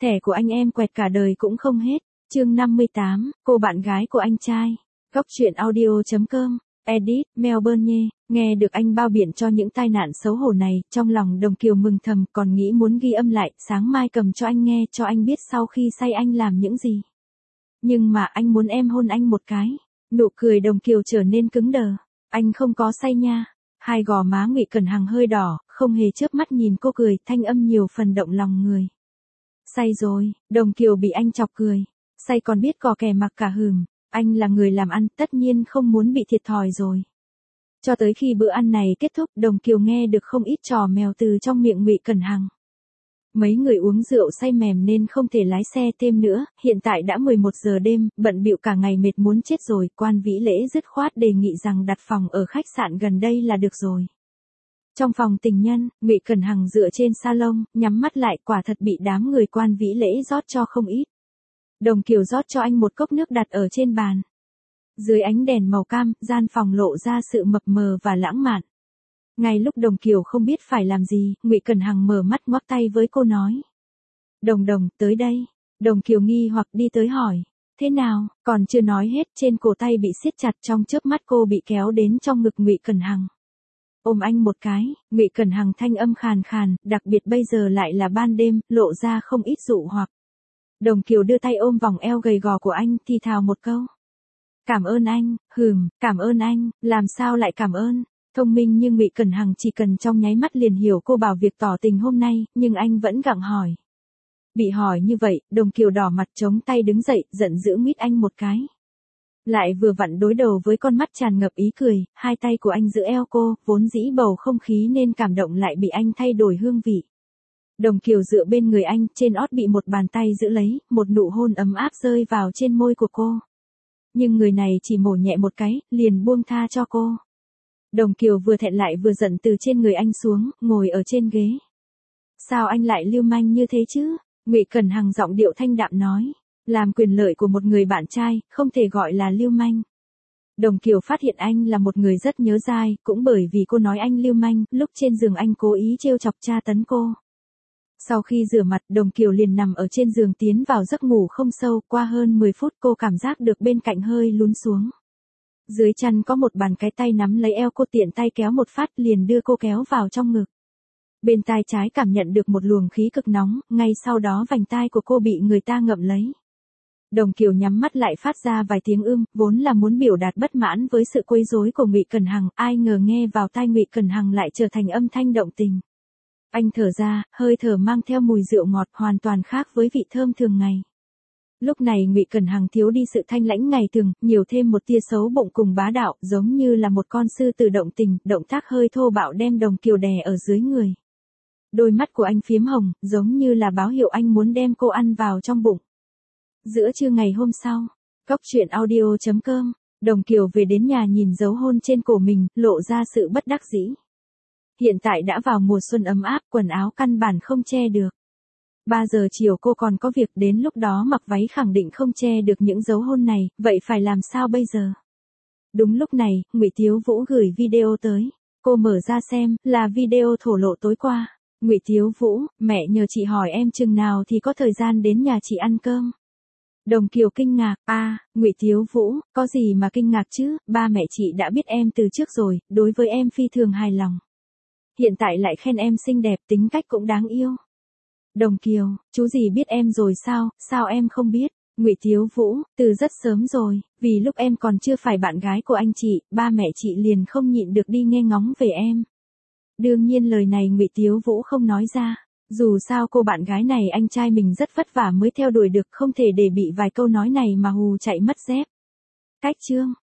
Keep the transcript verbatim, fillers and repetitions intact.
Thẻ của anh em quẹt cả đời cũng không hết. Chương năm mươi tám, cô bạn gái của anh trai. Góc truyện audio chấm com. Edit, Melbourne nhé. Nghe được anh bao biện cho những tai nạn xấu hổ này, trong lòng Đồng Kiều mừng thầm, còn nghĩ muốn ghi âm lại, sáng mai cầm cho anh nghe, cho anh biết sau khi say anh làm những gì. Nhưng mà anh muốn em hôn anh một cái. Nụ cười Đồng Kiều trở nên cứng đờ. Anh không có say nha. Hai gò má Ngụy Cẩn Hằng hơi đỏ, không hề chớp mắt nhìn cô cười, thanh âm nhiều phần động lòng người. Say rồi, Đồng Kiều bị anh chọc cười. Say còn biết cò kè mặc cả hừm. Anh là người làm ăn, tất nhiên không muốn bị thiệt thòi rồi. Cho tới khi bữa ăn này kết thúc, Đồng Kiều nghe được không ít trò mèo từ trong miệng Ngụy Cẩn Hằng. Mấy người uống rượu say mềm nên không thể lái xe thêm nữa, hiện tại đã mười một giờ đêm, bận bịu cả ngày mệt muốn chết rồi, Quan Vĩ Lễ dứt khoát đề nghị rằng đặt phòng ở khách sạn gần đây là được rồi. Trong phòng tình nhân, Ngụy Cẩn Hằng dựa trên salon, nhắm mắt lại, quả thật bị đám người Quan Vĩ Lễ rót cho không ít. Đồng Kiều rót cho anh một cốc nước đặt ở trên bàn. Dưới ánh đèn màu cam, gian phòng lộ ra sự mập mờ và lãng mạn. Ngay lúc Đồng Kiều không biết phải làm gì, Ngụy Cẩn Hằng mở mắt ngoắc tay với cô nói. Đồng Đồng, tới đây. Đồng Kiều nghi hoặc đi tới hỏi. Thế nào, còn chưa nói hết, trên cổ tay bị siết chặt, trong chớp mắt cô bị kéo đến trong ngực Ngụy Cẩn Hằng. Ôm anh một cái, Ngụy Cẩn Hằng thanh âm khàn khàn, đặc biệt bây giờ lại là ban đêm, lộ ra không ít dụ hoặc. Đồng Kiều đưa tay ôm vòng eo gầy gò của anh, thì thào một câu. Cảm ơn anh, hừm, cảm ơn anh, làm sao lại cảm ơn. Thông minh nhưng Ngụy Cẩn Hằng chỉ cần trong nháy mắt liền hiểu cô bảo việc tỏ tình hôm nay, nhưng anh vẫn gặng hỏi. Bị hỏi như vậy, Đồng Kiều đỏ mặt chống tay đứng dậy, giận dữ nguyết anh một cái. Lại vừa vặn đối đầu với con mắt tràn ngập ý cười, hai tay của anh giữ eo cô, vốn dĩ bầu không khí nên cảm động lại bị anh thay đổi hương vị. Đồng Kiều dựa bên người anh, trên ót bị một bàn tay giữ lấy, một nụ hôn ấm áp rơi vào trên môi của cô. Nhưng người này chỉ mổ nhẹ một cái, liền buông tha cho cô. Đồng Kiều vừa thẹn lại vừa giận từ trên người anh xuống, ngồi ở trên ghế. Sao anh lại lưu manh như thế chứ? Ngụy Cẩn Hằng giọng điệu thanh đạm nói. Làm quyền lợi của một người bạn trai, không thể gọi là lưu manh. Đồng Kiều phát hiện anh là một người rất nhớ dai, cũng bởi vì cô nói anh lưu manh, lúc trên giường anh cố ý trêu chọc tra tấn cô. Sau khi rửa mặt, Đồng Kiều liền nằm ở trên giường tiến vào giấc ngủ không sâu, qua hơn mười phút cô cảm giác được bên cạnh hơi lún xuống. Dưới chăn có một bàn cái tay nắm lấy eo cô, tiện tay kéo một phát liền đưa cô kéo vào trong ngực. Bên tai trái cảm nhận được một luồng khí cực nóng, ngay sau đó vành tai của cô bị người ta ngậm lấy. Đồng Kiều nhắm mắt lại phát ra vài tiếng ưm, vốn là muốn biểu đạt bất mãn với sự quấy rối của Ngụy Cẩn Hằng, ai ngờ nghe vào tai Ngụy Cẩn Hằng lại trở thành âm thanh động tình. Anh thở ra, hơi thở mang theo mùi rượu ngọt, hoàn toàn khác với vị thơm thường ngày. Lúc này Ngụy Cẩn Hằng thiếu đi sự thanh lãnh ngày thường, nhiều thêm một tia xấu bụng cùng bá đạo, giống như là một con sư tử động tình, động tác hơi thô bạo đem Đồng Kiều đè ở dưới người. Đôi mắt của anh phiếm hồng, giống như là báo hiệu anh muốn đem cô ăn vào trong bụng. Giữa trưa ngày hôm sau, góc truyện audio chấm com, Đồng Kiều về đến nhà nhìn dấu hôn trên cổ mình, lộ ra sự bất đắc dĩ. Hiện tại đã vào mùa xuân ấm áp, quần áo căn bản không che được. ba giờ chiều cô còn có việc, đến lúc đó mặc váy khẳng định không che được những dấu hôn này, vậy phải làm sao bây giờ? Đúng lúc này, Ngụy Tiếu Vũ gửi video tới. Cô mở ra xem, là video thổ lộ tối qua. Ngụy Tiếu Vũ, mẹ nhờ chị hỏi em chừng nào thì có thời gian đến nhà chị ăn cơm. Đồng Kiều kinh ngạc, a, à, Ngụy Tiếu Vũ, có gì mà kinh ngạc chứ, ba mẹ chị đã biết em từ trước rồi, đối với em phi thường hài lòng. Hiện tại lại khen em xinh đẹp, tính cách cũng đáng yêu. Đồng Kiều, chú gì biết em rồi sao, sao em không biết? Ngụy Tiếu Vũ, từ rất sớm rồi, vì lúc em còn chưa phải bạn gái của anh chị, ba mẹ chị liền không nhịn được đi nghe ngóng về em. Đương nhiên lời này Ngụy Tiếu Vũ không nói ra, dù sao cô bạn gái này anh trai mình rất vất vả mới theo đuổi được, không thể để bị vài câu nói này mà hù chạy mất dép. Cách chương